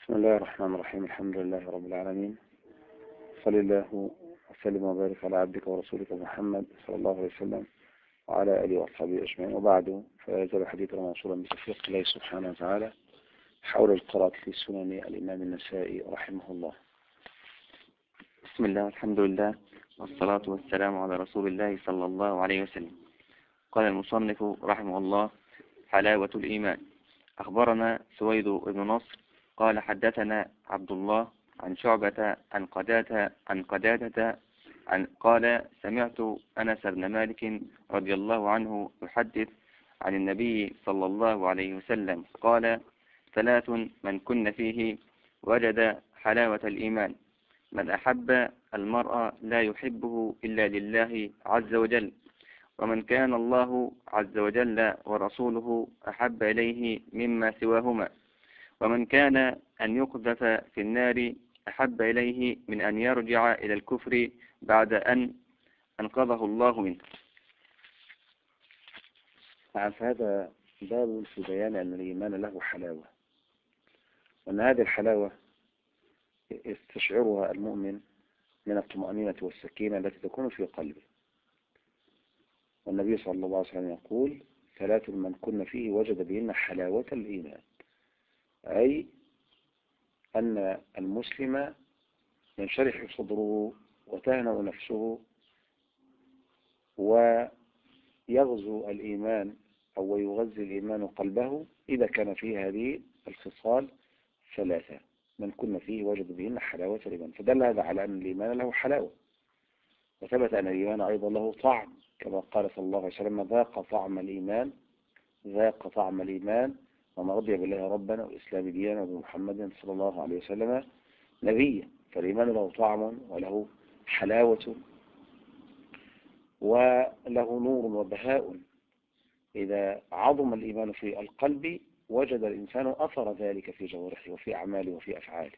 بسم الله الرحمن الرحيم. الحمد لله رب العالمين، صلى الله وسلم وبارك على عبدك ورسولك محمد صلى الله عليه وسلم وعلى آله وأصحابه أجمعين، وبعد، فيزال حديثنا موصولا بتوفيق الله سبحانه وتعالى حول القراءة في سنن الإمام النسائي رحمه الله. بسم الله والحمد لله والصلاة والسلام على رسول الله صلى الله عليه وسلم. قال المصنف رحمه الله: حلاوة الإيمان. أخبرنا سويد بن نصر قال حدثنا عبد الله عن شعبة عن قتادة قال: سمعت أنس بن مالك رضي الله عنه يحدث عن النبي صلى الله عليه وسلم قال: ثلاث من كن فيه وجد حلاوة الإيمان: من أحب المرء لا يحبه إلا لله عز وجل، ومن كان الله عز وجل ورسوله أحب إليه مما سواهما، ومن كان أن يقذف في النار أحب إليه من أن يرجع إلى الكفر بعد أن أنقذه الله منه. هذا باب في بيان أن الإيمان له حلاوة، وأن هذه الحلاوة يستشعرها المؤمن من الطمأنينة والسكينة التي تكون في قلبه. والنبي صلى الله عليه وسلم يقول: ثلاث من كن فيه وجد بهن حلاوة الإيمان، أي أن المسلم ينشرح صدره وتهنأ نفسه ويغزو الإيمان أو يغذي الإيمان قلبه إذا كان فيه هذه الخصال ثلاثة من كن فيه وجد بهن حلاوة الإيمان. فدل هذا على أن الإيمان له حلاوة، وثبت أن الإيمان أيضا له طعم، كما قال صلى الله عليه وسلم: ذاق طعم الإيمان ومن رضي بالله ربنا والإسلام دينا وبمحمد صلى الله عليه وسلم نبيا. فالإيمان له طعم وله حلاوة وله نور وبهاء. إذا عظم الإيمان في القلب وجد الإنسان أثر ذلك في جوارحه وفي أعماله وفي أفعاله.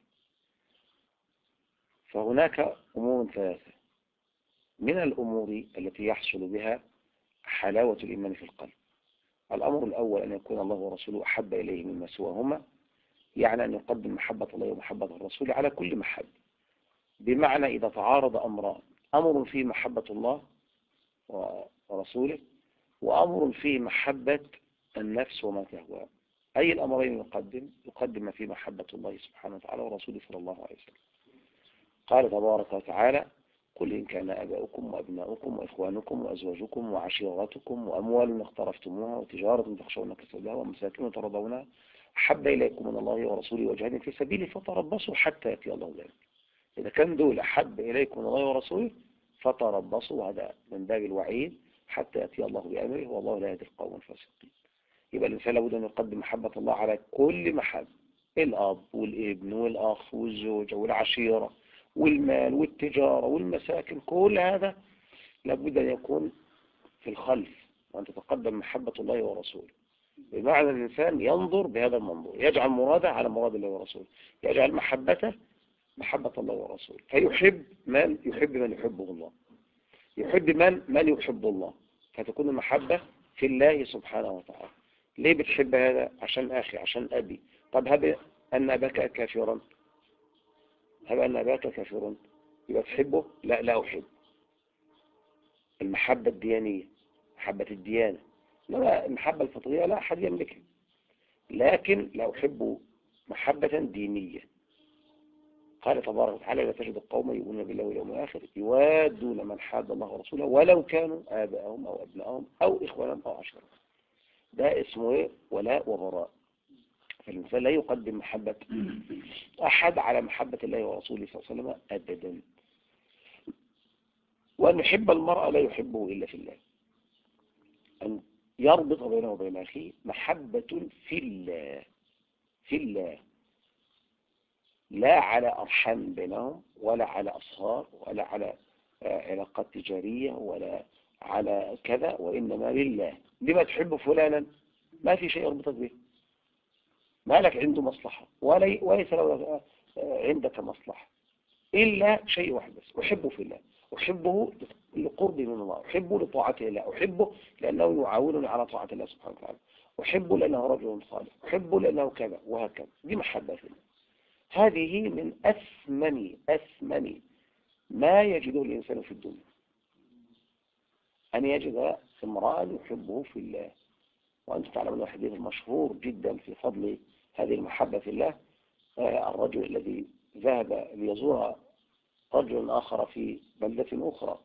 فهناك أمور ثلاثة من الأمور التي يحصل بها حلاوة الإيمان في القلب. الأمر الأول أن يكون الله ورسوله أحب إليه مما سواهما، يعني أن يقدم محبة الله ومحبة الرسول على كل محبة. بمعنى إذا تعارض أمران: أمر فيه محبة الله ورسوله، وأمر فيه محبة النفس وما تهوى، أي الأمرين يقدم فيه محبة الله سبحانه وتعالى ورسوله صلى الله عليه وسلم. قال تبارك وتعالى: قل إن كان آباؤكم وأبناؤكم وإخوانكم وأزواجكم وعشيرتكم وأموال اقترفتموها وتجارة تخشون كسادها ومساكن ترضونها أحب إليكم من الله ورسوله وجهاد في سبيله فتربصوا حتى يأتي الله بأمره. إذا كان دول أحب إليكم من الله ورسوله فتربصوا، هذا من باب الوعيد، حتى يأتي الله بأمره والله لا يهدي القوم الفاسقين. يبقى الإنسان لابد أن يقدم محبة الله على كل محبة: الأب والابن والأخ والزوجة والعشيرة والمال والتجارة والمساكن، كل هذا لابد أن يكون في الخلف، وأن تتقدم محبة الله ورسوله. بمعنى الإنسان ينظر بهذا المنظور، يجعل مراده على مراد الله ورسوله، يجعل محبته محبة الله ورسوله، فيحب من يحبه الله، يحب من يحب الله، فتكون المحبة في الله سبحانه وتعالى. ليه بتحب هذا؟ عشان أخي، عشان أبي. طب هب أن أباك كافرا، يبقى تحبه؟ لا أحب. المحبة الديانية، محبة الديانة، لا المحبة الفطرية لا أحد يملكها، لكن لا أحب محبة دينية. قال تبارك وتعالى: لا تجد قوما يؤمنون بالله واليوم الآخر يوادون من حاد الله ورسوله ولو كانوا آباءهم أو أبناءهم أو إخوانهم أو عشيرتهم. ده اسمه إيه؟ ولاء وبراء. فالإنسان لا يقدم محبة أحد على محبة الله ورسوله صلى الله عليه وسلم أبدا. وأن يحب المرء لا يحبه إلا في الله، أن يربط بينه وبين أخيه محبة في الله، لا على أرحام بينهم ولا على أصهار ولا على علاقات تجارية ولا على كذا، وإنما لله. لما تحب فلانا؟ ما في شيء يربطك به، ما لك عنده مصلحة وليس له عندك مصلحة، إلا شيء واحد بس: أحبه في الله، أحبه لقربي من الله، أحبه لطاعته الله، أحبه لأنه يعاونني على طاعة الله سبحانه وتعالى، أحبه لأنه رجل صالح، أحبه لأنه كذا وهكذا. دي محبة في الله. هذه من أثمن ما يجده الإنسان في الدنيا، أن يجد امرأة يحبه في الله. وأنتم تعلمون الحديث المشهور جدا في فضل هذه المحبة في الله، الرجل الذي ذهب ليزور رجل آخر في بلدة أخرى،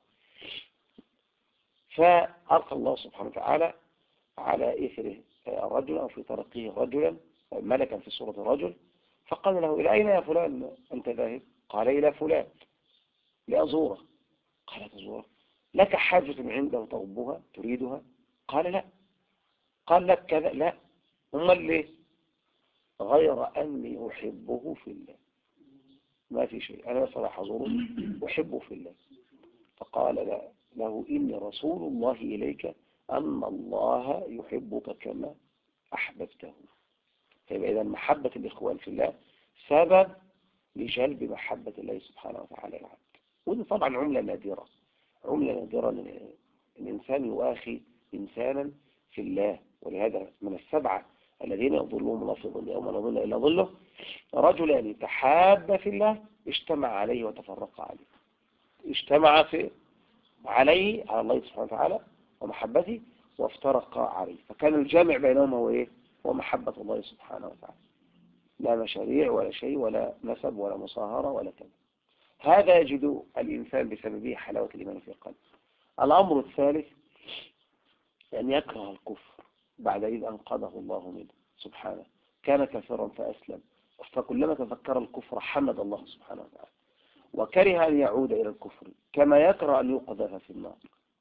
فألقى الله سبحانه وتعالى على إثره الرجل أو في طريقه رجلا ملكا في صورة رجل، فقال له: إلى أين يا فلان أنت ذاهب؟ قال: إلى فلان لأزوره. قال: تزوره؟ لك حاجة عنده تغضبها تريدها؟ قال: لا. قال: لك كذا؟ لا. أمال ليه؟ غير أني أحبه في الله، ما في شيء، أنا صراحة أزوره أحبه في الله. فقال له: إني رسول الله إليك أن الله يحبك كما أحببته. فيبقى إذا محبة الإخوان في الله سبب لجلب محبة الله سبحانه وتعالى العبد. ودي طبعا عملة نادرة، عملة نادرة أن الإنسان يؤاخي إنسانا في الله. ولهذا من السبعة الذين يظلهم الله في ظل يوم لا ظل إلا ظله رجلان تحابا في الله اجتمع عليه وتفرق عليه. اجتمع عليه على الله سبحانه وتعالى ومحبته، وافترق عليه، فكان الجامع بينهما هو ايه؟ هو محبة الله سبحانه وتعالى، لا مشاريع ولا شيء ولا نسب ولا مصاهرة ولا كذا. هذا يجد الإنسان بسببه حلاوة الإيمان في قلبه. الأمر الثالث أن يكره الكفر بعد إذ أنقذه الله منه سبحانه. كان كافرا فأسلم، فكلما تذكر الكفر حمد الله سبحانه وتعالى، وكره أن يعود إلى الكفر كما يكره أن يقذف في النار.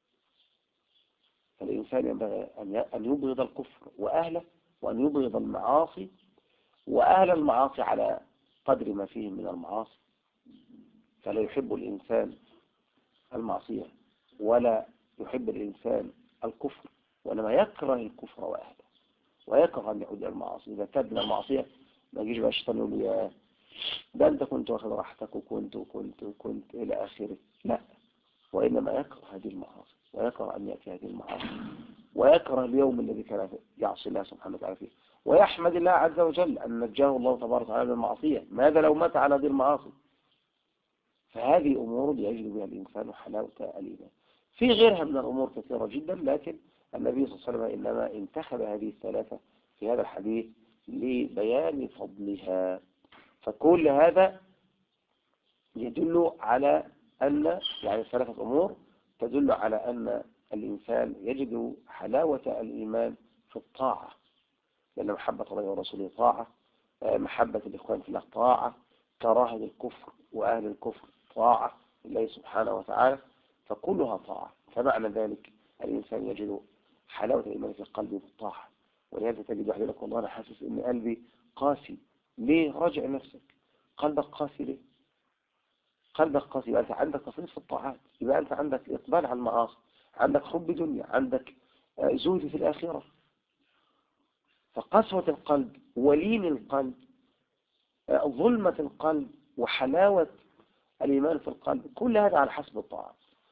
فالإنسان ينبغي أن يبغض الكفر وأهله، وأن يبغض المعاصي وأهل المعاصي على قدر ما فيه من المعاصي. فلا يحب الإنسان المعصية ولا يحب الإنسان الكفر، وإنما يكره الكفر وأهله، ويكره أن يعود إلى المعاصي. إذا تاب من المعصية ما يجيش بقى الشيطان يقول يا ده أنت كنت واخد راحتك وكنت إلى آخره، لا. وإنما يكره هذه المعاصي، ويكره أن يأتي هذه المعاصي، ويكره اليوم الذي كان يعصي الله سبحانه وتعالى فيه، ويحمد الله عز وجل أن نجاه الله تبارك وتعالى من المعصية. ماذا لو مات على هذه المعاصي؟ فهذه أمور يجد بها الإنسان حلاوة الإيمان. في غيرها من الأمور كثيرة جدا، لكن النبي صلى الله عليه وسلم إنما انتخب هذه الثلاثة في هذا الحديث لبيان فضلها. فكل هذا يدل على أن يعني ثلاثة أمور تدل على أن الإنسان يجد حلاوة الإيمان في الطاعة، لأن محبة الله ورسوله طاعة، محبة الإخوان في الله طاعة، كراهة الكفر وأهل الكفر طاعة لله سبحانه وتعالى، فكلها طاعة. فمعنى ذلك الإنسان يجد حلاوة الإيمان في قلبه بالطاعة. ولهذا تجد واحد لك: والله أنا حاسس إن قلبي قاسي. ليه؟ راجع نفسك، قلبك قاسي ليه؟ قلبك قاسي، يبقى أنت عندك تفريط في الطاعات، يبقى أنت عندك إقبال على المعاصي، عندك حب دنيا، عندك زهد في الآخرة. فقسوة القلب ولين القلب، ظلمة القلب وحلاوة الإيمان في القلب، كل هذا على حسب الطاعات،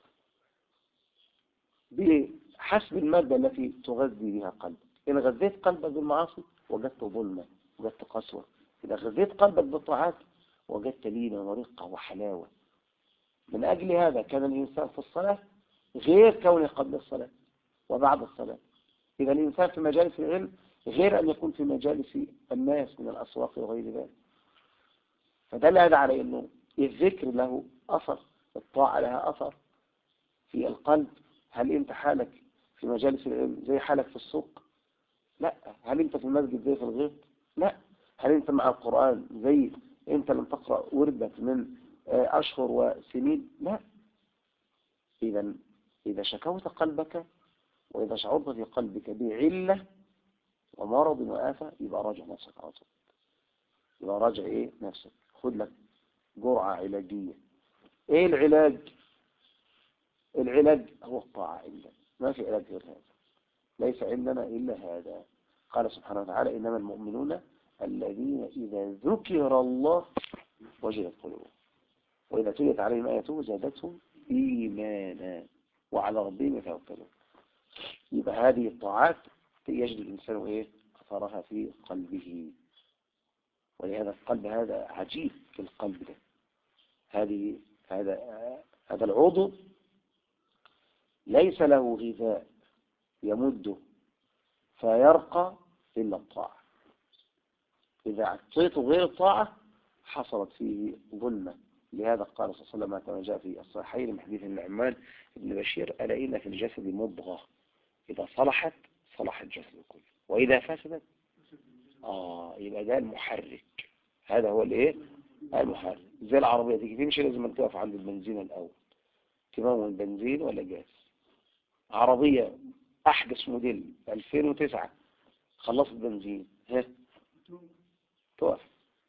بحسب المادة التي تغذي بها قلبك. إن غذيت قلبك بالمعاصي وجدت ظلمة، وجدت قسوة. إذا غذيت قلبك بالطاعات وجدت لينة ورقة وحلاوة. من أجل هذا كان الإنسان في الصلاة غير كونه قبل الصلاة وبعد الصلاة. إذا الإنسان في مجالس العلم غير أن يكون في مجالس الناس من الأسواق وغير ذلك. فدل هذا على أنه الذكر له أثر، الطاعة لها أثر في القلب. هل أنت حالك في مجالس العلم زي حالك في السوق؟ لا. هل أنت في المسجد زي في الغيط؟ لا. هل أنت مع القرآن زي أنت لم تقرأ وردك من أشهر وسنين؟ لا. إذا شكوت قلبك وإذا شعرت في قلبك بعلة ومرض وآفة يبقى راجع نفسك على طول. يبقى راجع إيه نفسك، خد لك جرعة علاجية. إيه العلاج؟ العلاج هو الطاعة عندنا، ما في علاج غير هذا، ليس عندنا إلا هذا. قال سبحانه وتعالى: إنما المؤمنون الذين إذا ذكر الله وجلت قلوبهم وإذا تليت عليهم آياته زادتهم إيمانا وعلى ربهم يتوكلون. يبقى هذه الطاعات يجد الإنسان إيه أثرها في قلبه. ولهذا القلب هذا عجيب في القلب ده. هذا العضو ليس له غذاء يمده فيرقى إلا الطاعة. إذا أعطيته غير الطاعة حصلت فيه ظلمة. لهذا قال صلى الله عليه وسلم كما جاء في الصحيحين من حديث النعمان بن بشير: ألا إن في الجسد مضغة إذا صلحت صلح الجسد كله وإذا فسدت يبقى ده المحرك. هذا هو الايه؟ المحرك. زي العربية تيجي تمشي لازم تقف عند البنزين الأول، تمون بنزين ولا جاز. عربية أحدث موديل 2009 خلصت بنزين توقف.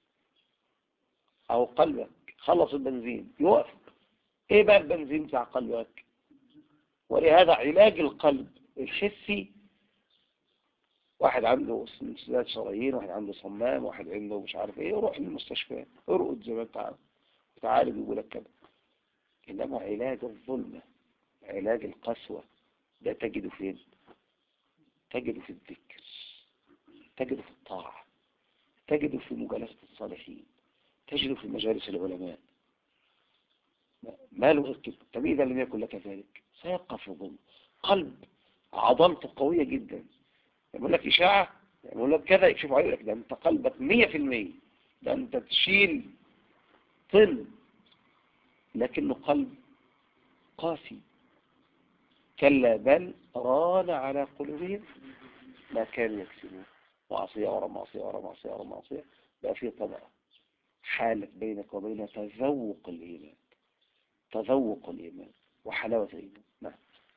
أو قلبك خلص البنزين يوقف. إيه بقى البنزين بتاع قلبك؟ ولهذا علاج القلب الحسي، واحد عنده انسداد شرايين، واحد عنده صمام، واحد عنده مش عارف ايه، يروح للمستشفى ارقد زي ما انت عارف وتعالج يقول لك كده. انما علاج الظلمة، علاج القسوة، ده تجده فين؟ تجده في الذكر، تجده في الطاعة، تجده في مجالسة الصالحين، تجده في مجالس العلماء. ما له غير كده. طب إذا لم يكن لك ذلك سيبقى في ظلم. قلب عضلته قوية جدا، يقول لك إشاعة، يقول لك كذا، يشوف عليك لك ده أنت قلبك 100%، ده أنت تشيل طن، لكنه قلب قاسي. كلا بل ران على قلوبهم ما كانوا يكسبون. معصية ورا معصية ورا معصية ورا معصية، بقى فيه طبعا حالة بينك وبين تذوق الإيمان، تذوق الإيمان وحلاوة الإيمان. نعم.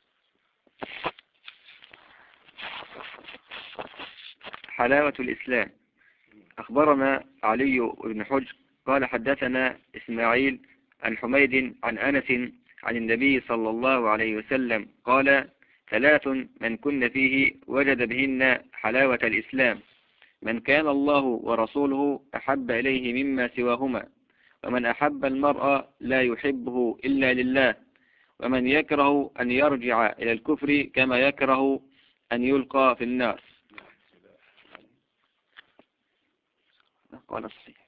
حلاوة الإسلام. أخبرنا علي بن حجر قال حدثنا إسماعيل عن حميد عن أنس عن النبي صلى الله عليه وسلم قال: ثلاث من كن فيه وجد بهن حلاوة الإسلام: من كان الله ورسوله أحب إليه مما سواهما، ومن أحب المرء لا يحبه إلا لله، ومن يكره أن يرجع إلى الكفر كما يكره أن يلقى في النار. قال الصحيح.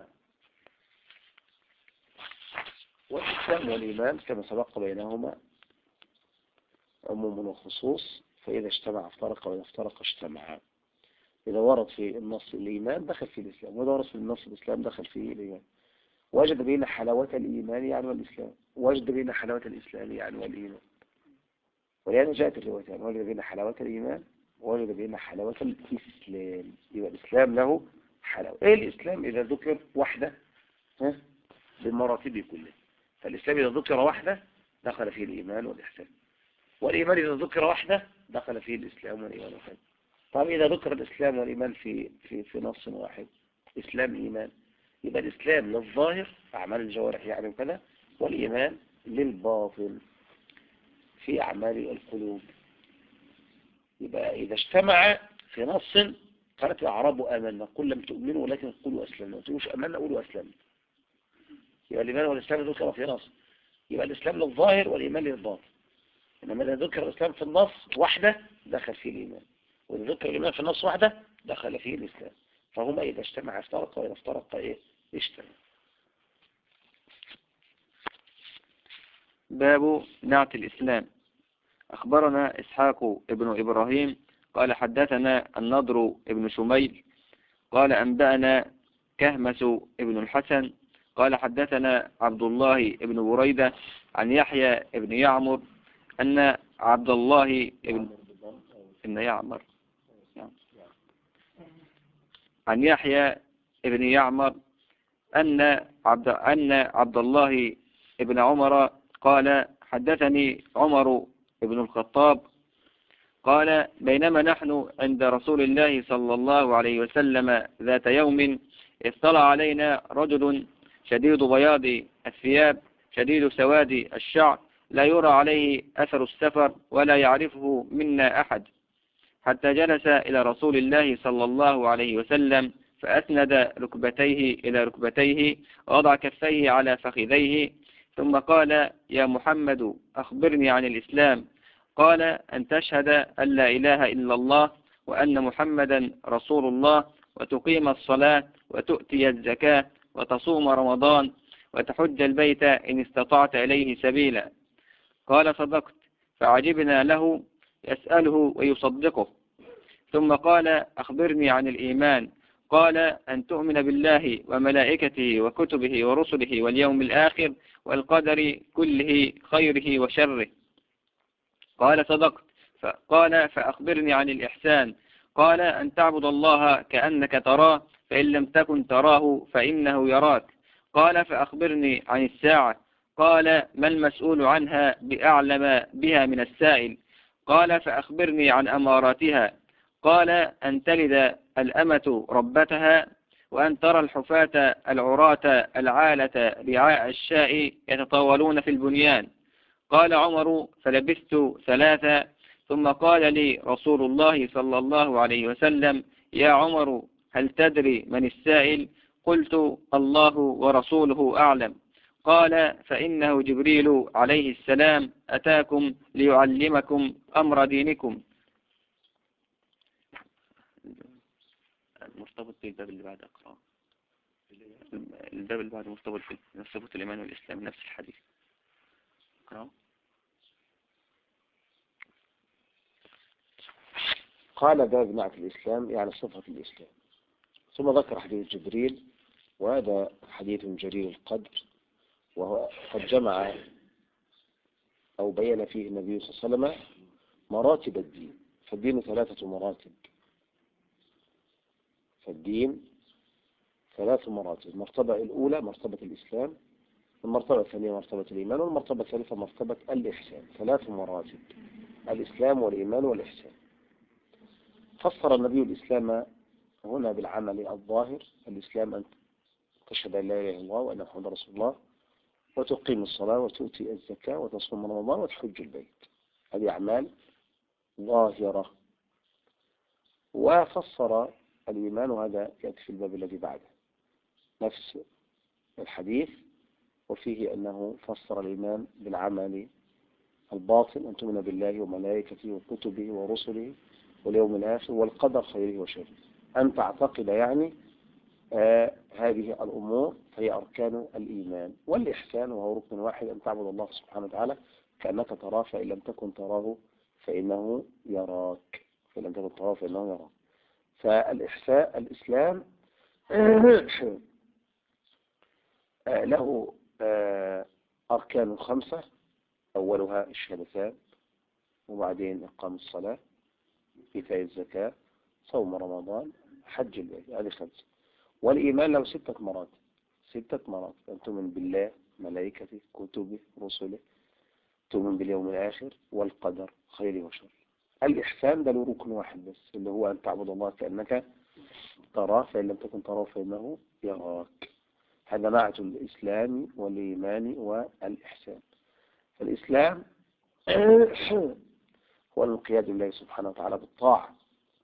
والإسلام والإيمان كما سبق بينهما عموم وخصوص، فإذا اجتمع افترق وإذا افترق اجتمعا. إذا ورد في النص الإيمان دخل في الإسلام، وإذا ورد في النص الإسلام دخل في الإيمان. وجد بين حلاوة الإيمان يعني والإسلام، وجد بين حلاوة الإسلام يعني والإيمان. ولهذا جاءت الروايتان: وجد بين حلاوة الإيمان ووجد بين حلاوة الإسلام. يبقى الإسلام له حلاوة. إيه الإسلام إذا ذكر وحده بمراتبه كلها؟ فالإسلام إذا ذكر وحده دخل فيه الإيمان والإحسان، والإيمان إذا ذكر وحده دخل فيه الإسلام والإيمان والإحسان. طيب إذا ذكر الإسلام والإيمان في نص واحد، إسلام إيمان، يبقى الإسلام للظاهر أعمال الجوارح يعني وكذا، والإيمان للباطن في أعمال القلوب. يبقى إذا اجتمع في نص: قالت الأعراب آمنا قل لم تؤمنوا ولكن قولوا أسلمنا، ما تقولوش آمنا قولوا أسلمنا. يبقى الإيمان والإسلام ذكر في نص، يبقى الإسلام للظاهر والإيمان للباطن. إنما إذا ذكر الإسلام في النص وحده دخل فيه الإيمان، وإذا ذكر الإيمان في النص وحده دخل فيه الإسلام. فهما إذا اجتمع افترق وإذا افترق اجتمع. باب نعت الإسلام. أخبرنا إسحاق ابن إبراهيم قال حدثنا النضر ابن شميل قال أنبأنا كهمس ابن الحسن قال حدثنا عبد الله ابن بريدة عن يحيى ابن يعمر أن عبد الله ابن يعمر عن يحيى ابن يعمر أن عبد الله ابن عمر قال حدثني عمر ابن الخطاب قال: بينما نحن عند رسول الله صلى الله عليه وسلم ذات يوم اطلع علينا رجل شديد بياض الثياب شديد سواد الشعر لا يرى عليه أثر السفر ولا يعرفه منا أحد، حتى جلس إلى رسول الله صلى الله عليه وسلم فأسند ركبتيه إلى ركبتيه ووضع كفيه على فخذيه ثم قال: يا محمد أخبرني عن الإسلام. قال: أن تشهد أن لا إله إلا الله وأن محمدا رسول الله وتقيم الصلاة وتؤتي الزكاة وتصوم رمضان وتحج البيت إن استطعت إليه سبيلا. قال صدقت. فعجبنا له يسأله ويصدقه. ثم قال أخبرني عن الإيمان. قال أن تؤمن بالله وملائكته وكتبه ورسله واليوم الآخر والقدر كله خيره وشره. قال صدقت. قال فأخبرني عن الإحسان. قال أن تعبد الله كأنك تراه فإن لم تكن تراه فإنه يراك. قال فأخبرني عن الساعة. قال ما المسؤول عنها بأعلم بها من السائل. قال فأخبرني عن أماراتها. قال أن تلد الأمة ربتها وأن ترى الحفاة العراة العالة رعاء الشاء يتطاولون في البنيان. قال عمر فلبثت 3 ثم قال لي رسول الله صلى الله عليه وسلم يا عمر هل تدري من السائل؟ قلت الله ورسوله أعلم. قال فإنه جبريل عليه السلام أتاكم ليعلمكم أمر دينكم. مرتبط بالباب اللي بعد أقرأ. الباب اللي بعد مرتبط بصفة الإيمان والإسلام نفس الحديث. أقرأ. قال باب نعت الإسلام يعني صفة الإسلام. ثم ذكر حديث جبريل، وهذا حديث جليل القدر، وهو قد جمع أو بين فيه النبي صلى الله عليه وسلم مراتب الدين. فالدين 3 مراتب. فالدين 3 مراتب. المرتبة الأولى مرتبة الإسلام، المرتبة الثانية مرتبة الإيمان، والمرتبة الثالثة مرتبة الإحسان. 3 مراتب: الإسلام والإيمان والإحسان. فسر النبي الإسلام هنا بالعمل الظاهر. الإسلام أن تشهد أن لا إله إلا الله وأن محمدا رسول الله، وتقيم الصلاة وتؤتي الزكاة وتصوم رمضان وتحج البيت. هذه أعمال ظاهرة. وفسر الإيمان، وهذا يأتي في الباب الذي بعده نفس الحديث، وفيه أنه فسر الإيمان بالعمل الباطن: أن تؤمن بالله وملائكته وكتبه ورسله واليوم الآخر والقدر خيره وشره. أن تعتقد يعني هذه الأمور فهي أركان الإيمان. والإحسان وهو ركن واحد: أن تعبد الله سبحانه وتعالى كأنك تراه فإن لم تكن تراه فإنه يراك. فإن لم تكن تراه فإنه يراك. فالإحسان الإسلام له أركان 5: أولها الشهادتان، وبعدين إقام الصلاة، إيتاء الزكاة، صوم رمضان، حج البيت. هذه 5. والإيمان له 6 مراتب. 6 مراتب: أن تؤمن بالله ملائكته كتبه رسله، تؤمن باليوم الآخر والقدر خيره وشره. الإحسان ده له ركن واحد بس، اللي هو أن تعبد الله كأنك تراه فإن لم تكن تراه فإنه يراك. هذا نعت الإسلام والإيمان والإحسان. فالإسلام هو الانقياد لله سبحانه وتعالى بالطاعة،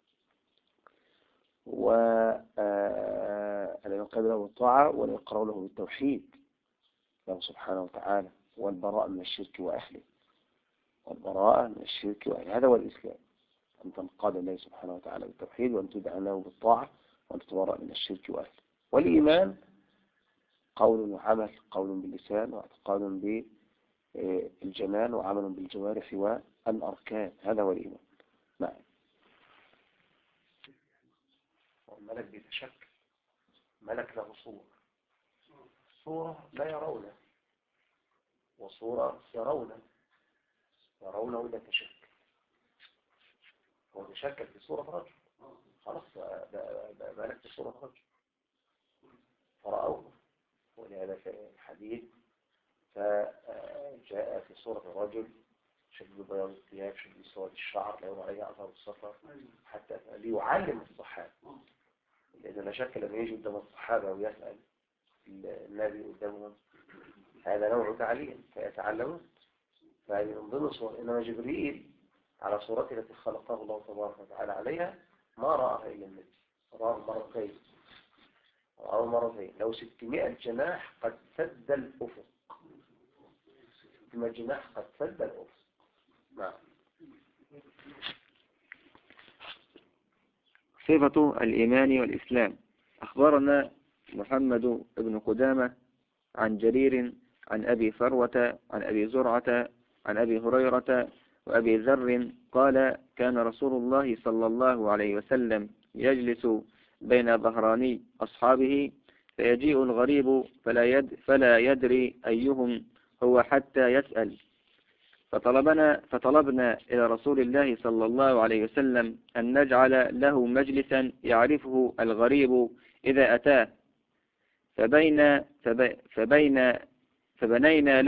والانقياد له بالطاعة والإقرار له بالتوحيد له سبحانه وتعالى، والبراءة من الشرك وأهله. والبراءة من الشرك وأهله، هذا هو الإسلام: أن تنقاد الله سبحانه وتعالى بالتوحيد، وأن تدعى له بالطاعة، وأن تتبرأ من الشرك وأهله. والإيمان قول وعمل: قول باللسان، واعتقاد بالجنان، وعمل بالجوارح والأركان. هذا هو الإيمان. نعم. والملك بيتشكل. ملك له صورة لا يرونه، وصورة يرونه إذا تشكل. هو تشكل في صورة رجل، خلاص ده ملك في صورة رجل فرأوه. ولهذا في الحديث فجاء في صورة الرجل شديد بياض الثياب شديد سواد الشعر لا يرى عليه أثر السفر، حتى ليعلم الصحابة. لأن لا شك لما يجي قدام الصحابة ويسأل النبي قدامهم هذا نوع تعليم فيتعلمون. فهذه من ضمن صور. إنما جبريل على صورته التي خلقه الله تبارك وتعالى عليها ما رآها إلا النبي، رآه مرتين. لو 600 جناح قد سد الأفق. 600 جناح قد سد الأفق. نعم. صفة الإيمان والإسلام. أخبرنا محمد بن قدامة عن جرير عن أبي فروة عن أبي زرعة عن أبي هريرة وأبي ذر قال كان رسول الله صلى الله عليه وسلم يجلس بين ظهراني أصحابه فيجيء الغريب فلا يدري أيهم هو حتى يسأل فطلبنا إلى رسول الله صلى الله عليه وسلم أن نجعل له مجلسا يعرفه الغريب إذا أتاه فبنينا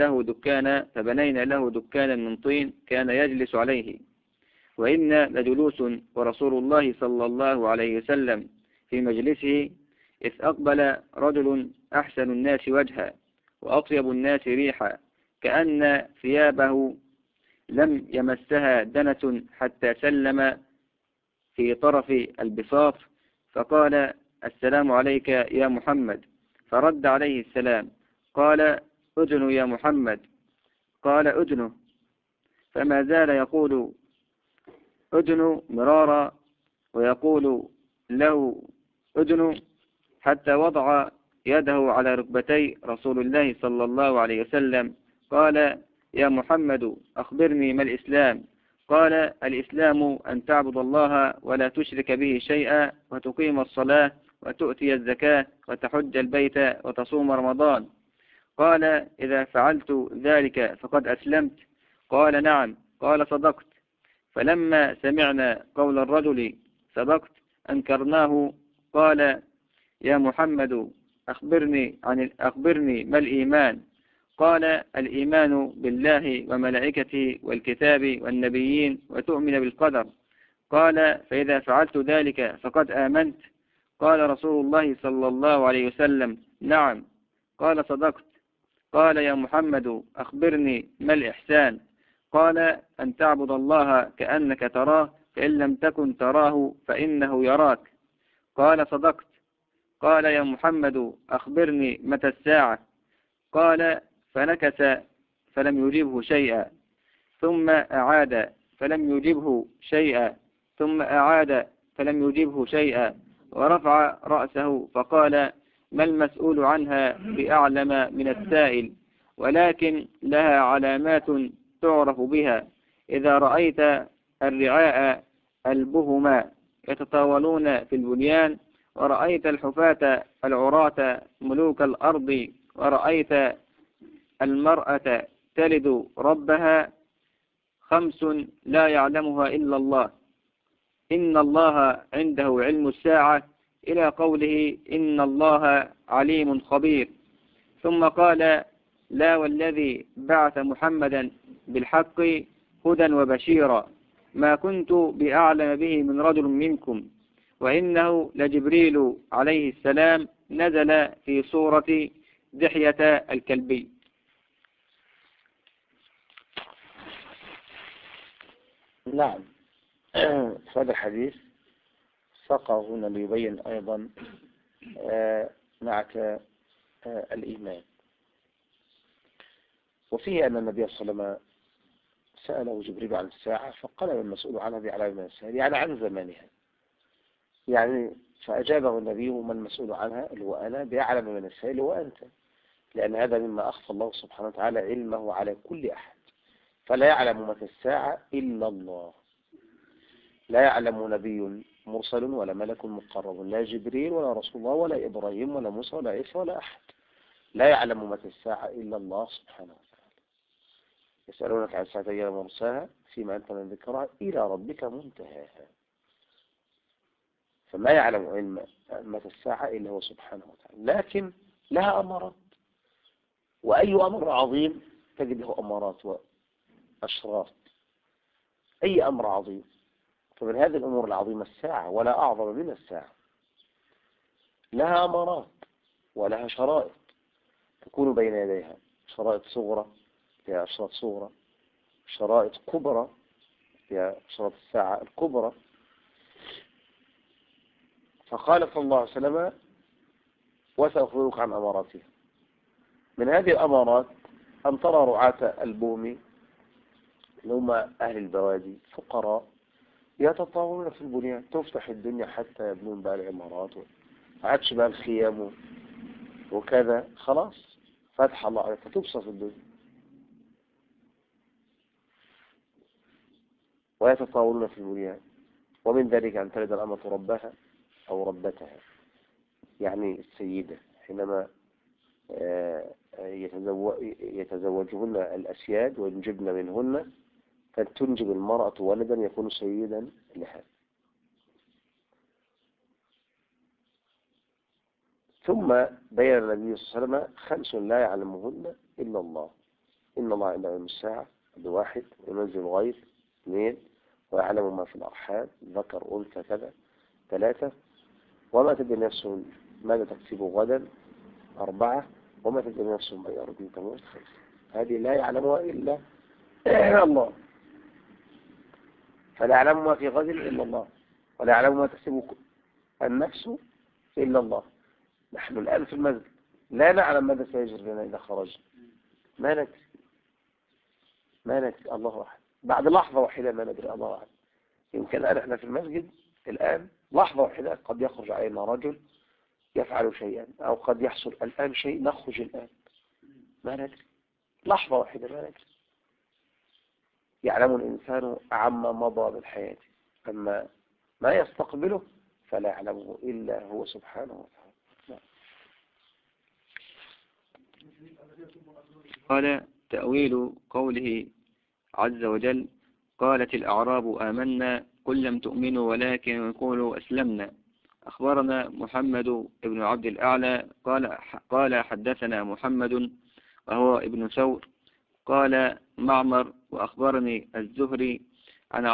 له دكانا من طين كان يجلس عليه وإنا لجلوس ورسول الله صلى الله عليه وسلم في مجلسه إذ أقبل رجل أحسن الناس وجها وأطيب الناس ريحا كأن ثيابه لم يمسها دنة حتى سلم في طرف البساط فقال السلام عليك يا محمد فرد عليه السلام قال أدن يا محمد قال أدنه فما زال يقول أدن مرارا ويقول له أدن حتى وضع يده على ركبتي رسول الله صلى الله عليه وسلم قال يا محمد أخبرني ما الإسلام قال الإسلام أن تعبد الله ولا تشرك به شيئا وتقيم الصلاة وتؤتي الزكاة وتحج البيت وتصوم رمضان قال إذا فعلت ذلك فقد أسلمت قال نعم قال صدقت فلما سمعنا قول الرجل صدقت أنكرناه قال يا محمد أخبرني ما الإيمان قال الإيمان بالله وملائكته والكتاب والنبيين وتؤمن بالقدر قال فإذا فعلت ذلك فقد آمنت قال رسول الله صلى الله عليه وسلم نعم قال صدقت قال يا محمد أخبرني ما الإحسان قال أن تعبد الله كأنك تراه فإن لم تكن تراه فإنه يراك قال صدقت قال يا محمد أخبرني متى الساعة قال فنكس فلم يجبه شيئا ثم أعاد فلم يجبه شيئا ثم أعاد فلم يجبه شيئا ورفع رأسه فقال ما المسؤول عنها بأعلم من السائل ولكن لها علامات تعرف بها إذا رأيت الرعاء البهما يتطاولون في البنيان ورأيت الحفاة العراة ملوك الأرض ورأيت المرأة تلد ربها 5 لا يعلمها إلا الله إن الله عنده علم الساعة إلى قوله إن الله عليم خبير ثم قال لا والذي بعث محمدا بالحق هدى وبشيرا ما كنت بأعلم به من رجل منكم وإنه لجبريل عليه السلام نزل في صورة دحية الكلبي. نعم. هذا الحديث ساقه هنا ليبين أيضا نعت الإيمان، وفيه أن النبي صلى الله عليه وسلم سأله جبريل عن الساعة فقال المسؤول عنها بعلم من الساعة، يعني عن زمانها، يعني فأجابه النبي ما المسؤول عنها اللي هو أنا بأعلم من السائل هو أنت، لأن هذا مما أخفى الله سبحانه وتعالى علمه على كل أحد، فلا يعلم متى الساعة إلا الله، لا يعلم نبي مرسل ولا ملك مقرب، لا جبريل ولا رسول الله ولا إبراهيم ولا موسى ولا عيسى ولا أحد، لا يعلم متى الساعة إلا الله سبحانه وتعالى. يسألونك عن الساعة أيان مرساها فيما أنت من ذكرها إلى ربك منتهاها، فما يعلم علم متى الساعة إلا هو سبحانه وتعالى، لكن لها أمارات، وأي أمر عظيم تجد له أمارات وأشراط، أي أمر عظيم، فمن هذه الأمور العظيمة الساعة ولا أعظم من الساعة، لها أمارات ولها شرائط تكون بين يديها، شرائط صغرى فيها أشراط صغرى، شرائط كبرى فيها أشراط الساعة الكبرى. فقال صلى الله عليه وسلم وسأخبرك عن أماراتها. من هذه الأمارات أن ترى رعاة البوم اللي هم أهل البوادي فقراء يتطاولون في البنيان، تفتح الدنيا حتى يبنون بقى العمارات، عادش بقى الخيام وكذا، خلاص فتح الله عليك فتبصر في الدنيا. ويتطاولون في البنيان، ومن ذلك أن تلد الأمة ربها أو ربتها، يعني السيدة حينما يتزوجهن الأسياد وينجبن منهن، فتنجب المرأة ولدا يكون سيدا لها. ثم بين النبي صلى الله عليه وسلم 5 لا يعلمهن إلا الله. إن الله عنده علم الساعة، 1 ينزل الغيث، 2 ويعلم ما في الأرحام، ذكر أنثى كذا، 3 وما تدري نفس ماذا تكسب غدا، 4 وما تدري نفس ما يرضي تموت، 5 هذه لا يعلمها إلا الله. فلا يعلم ما في غد إلا الله، ولا يعلم ما تكسب النفس إلا الله. نحن الآن في المسجد لا نعلم ماذا سيجري لنا إذا خرجنا، ما ندري الله أحد. بعد لحظة واحدة ما ندري الله أحد. يمكن الآن احنا في المسجد الآن لحظة واحدة قد يخرج علينا رجل يفعل شيئا، أو قد يحصل الآن شيء نخرج الآن، ما ندري. لحظة واحدة ما ندري. يعلم الإنسان عما مضى من حياته، أما ما يستقبله فلا يعلمه إلا هو سبحانه وتعالى. قال تأويل قوله عز وجل: قالت الأعراب آمنا قل لم تؤمنوا ولكن قولوا أسلمنا. أخبرنا محمد بن عبد الأعلى قال حدثنا محمد وهو ابن ثور قال معمر وأخبرني الزهري عن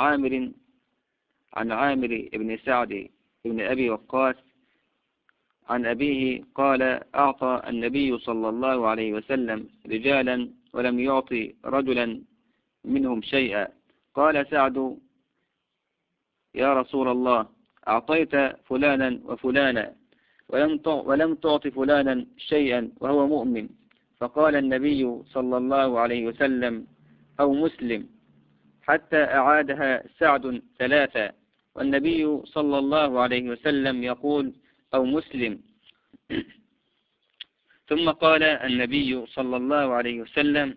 عامر بن سعد بن أبي وقاص عن أبيه قال: أعطى النبي صلى الله عليه وسلم رجالا ولم يعطي رجلا منهم شيئا. قال سعد: يا رسول الله، أعطيت فلانا وفلانا ولم تعط فلانا شيئا وهو مؤمن. فقال النبي صلى الله عليه وسلم: أو مسلم، حتى أعادها سعد 3، والنبي صلى الله عليه وسلم يقول: أو مسلم. ثم قال النبي صلى الله عليه وسلم: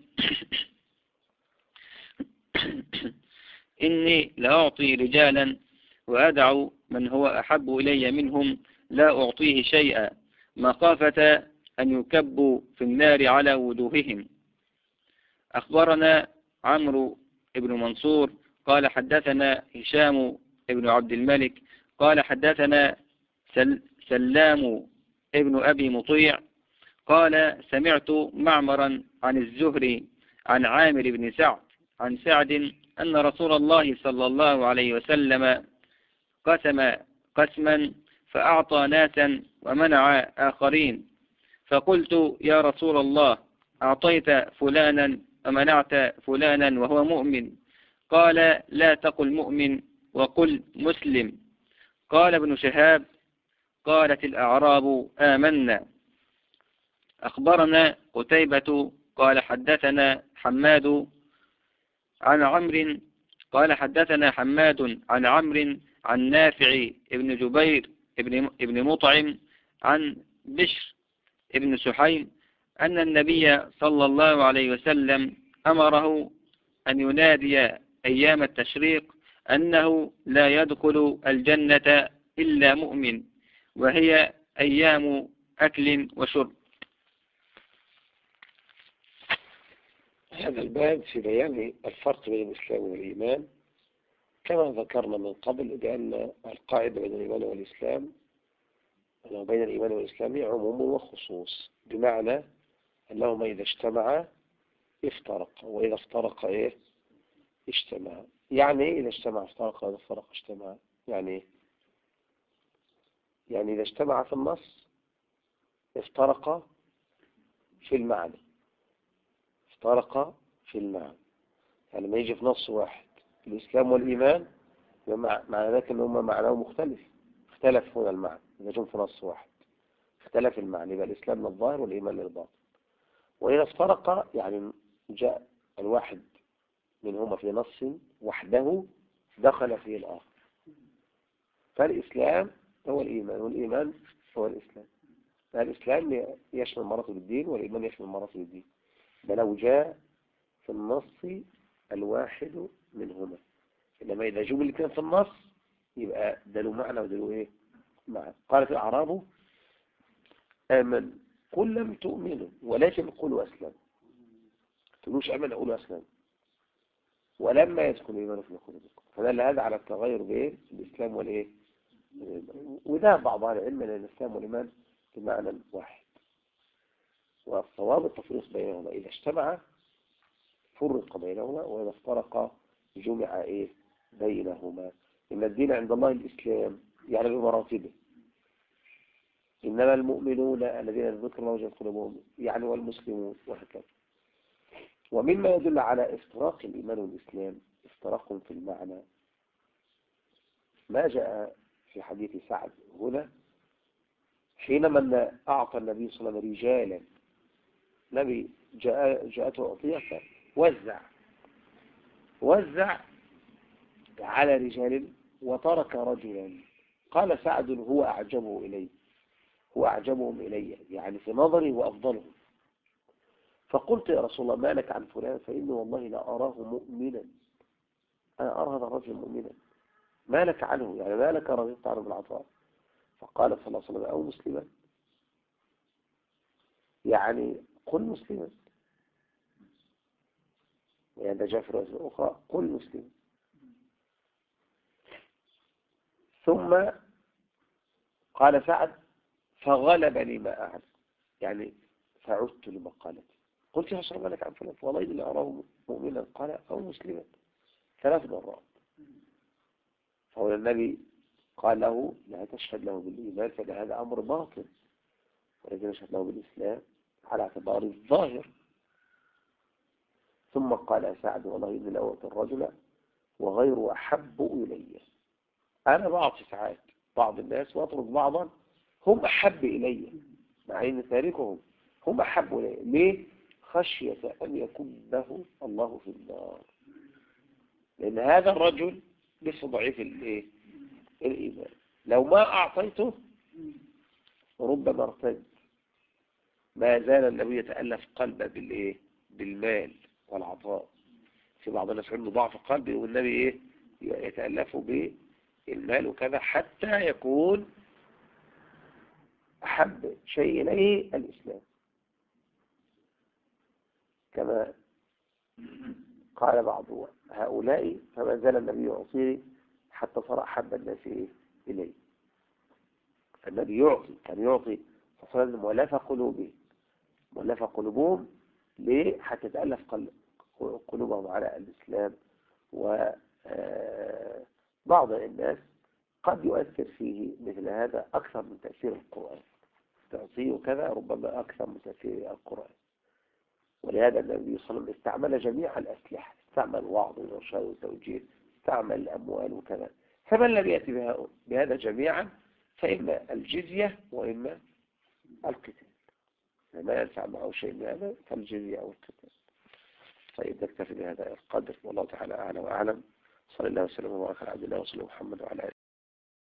إني لأعطي رجالا وأدع من هو أحب إلي منهم لا أعطيه شيئا، مخافة أن يكبوا في النار على وجوههم. أخبرنا عمرو بن منصور قال حدثنا هشام بن عبد الملك قال حدثنا سلام ابن أبي مطيع قال: سمعت معمرا عن الزهري عن عامر بن سعد عن سعد أن رسول الله صلى الله عليه وسلم قسم قسما فأعطى ناسا ومنع آخرين. فقلت: يا رسول الله، أعطيت فلانا ومنعت فلانا وهو مؤمن. قال: لا تقل مؤمن وقل مسلم. قال ابن شهاب: قالت الأعراب آمنا. أخبرنا قتيبة قال حدثنا حماد عن عمرو قال حدثنا حماد عن عمرو عن نافع ابن جبير ابن مطعم عن بشر ابن سحيم أن النبي صلى الله عليه وسلم أمره أن ينادي أيام التشريق أنه لا يدخل الجنة إلا مؤمن، وهي أيام أكل وشرب. هذا الباب في بيان الفرق بين الإسلام والإيمان، كما ذكرنا من قبل بأن القاعدة بين الإيمان والإسلام بين الإيمان والإسلام عموم وخصوص، بمعنى أنهما إذا اجتمعا افترقا، وإذا افترقا اجتمعا. يعني إذا اجتمع افترقا وإذا افترق اجتمعا، يعني إذا اجتمع في النص افترقا في المعنى، افترقا في المعنى. يعني ما يجي في نص واحد الإسلام والإيمان، معنى ذلك أنهما معناه مختلف، اختلف هنا المعنى. إذا جم في نص واحد اختلف المعنى، يبقى الإسلام للظاهر والإيمان للباطن. وإذا افترق يعني جاء الواحد منهما في نص وحده دخل فيه الآخر. فالإسلام هو الإيمان والإيمان هو الإسلام. الإسلام يشمل مراتب الدين والإيمان يشمل مراتب الدين، ده لو جاء في النص الواحد منهما. إنما إذا جمل الاثنين في النص يبقى ده له معنى وده له إيه معنى. قالت الأعراب آمن قل لم تؤمنوا ولكن قولوا أسلم، تقولوش آمن قولوا أسلم ولما يدخل الإيمان في قلوبكم. فدل هذا على التغير بين الإسلام والإيه، وده بعض أهل العلم أن الإسلام والإيمان بمعنى واحد، والصواب التفريق بينهما، إذا اجتمع فرق بينهما وإذا افترق جمع إيه بينهما. إن الدين عند الله الإسلام يعني بمراتبه، إنما المؤمنون الذين ذكر الله وجل قلوبهم يعني والمسلمون وهكذا. ومما يدل على افتراق الإيمان والإسلام افتراق في المعنى ما جاء في حديث سعد هنا حينما أعطى النبي صلى الله عليه وسلم رجالا، نبي جاءته عطية وزع على رجال وترك رجلا. قال سعد هو أعجبهم إلي يعني في نظري وأفضلهم. فقلت يا رسول الله ما لك عن فلان فإني والله لا أراه مؤمنا، أنا أرى هذا الرجل مؤمنا، ما لك عنه يعني ما لك رغبت عنه بالعطاء؟ فقال صلى الله عليه وسلم أو مسلما، يعني قل مسلما، يعني ده جاء في رواية أخرى قل مسلما. ثم قال سعد فغلبني ما أعلم، يعني فعدت لمقالتي قلت يا رسول الله ما لك عن فلان والله إني أراه مؤمنا، قال أو مسلما 3 مرات. فهو النبي قال له لا تشهد له بالإيمان فإن هذا أمر باطل، ولكن يشهد له بالإسلام على اعتبار الظاهر. ثم قال سعد والله إني لأوت الرجل وغير أحب إلي، أنا بعطي ساعات بعض الناس وأترك بعضا هم أحب إلي مع أن تاركهم هم أحب إلي. ليه؟ خشية أن يكون له الله في النار، لأن هذا الرجل لسه ضعيف الإيمان، لو ما أعطيته ربما ارتد. ما زال النبي يتألف قلبه بالمال والعطاء. في بعض الناس عنده ضعف قلبي والنبي يتألفه بالمال وكذا حتى يكون أحب شيء إليه الإسلام، كما قال بعض هؤلاء فما زال النبي يعطيه حتى صار أحب الناس إليه. فالنبي يعطي، كان يعطي صلى الله عليه وسلم مؤلف قلوبهم ليه؟ حتى تألف قلوبهم على الإسلام. وبعض الناس قد يؤثر فيه مثل هذا أكثر من تأثير القرآن، تعطيه كذا ربما أكثر من تأثير القرآن. ولهذا النبي صلى الله عليه وسلم استعمل جميع الأسلحة، استعمل الوعظ والإرشاد والتوجيه، استعمل الأموال وكذا. فمن لم يأتي بهذا جميعا فإما الجزية وإما القتال، ما ينفع معه شيء من هذا فالجزية أو القتال. طيب نكتفي بهذا القدر والله تعالى أعلى وأعلم. صلى الله وسلم وبارك على عبد الله ورسوله محمد وعلى آله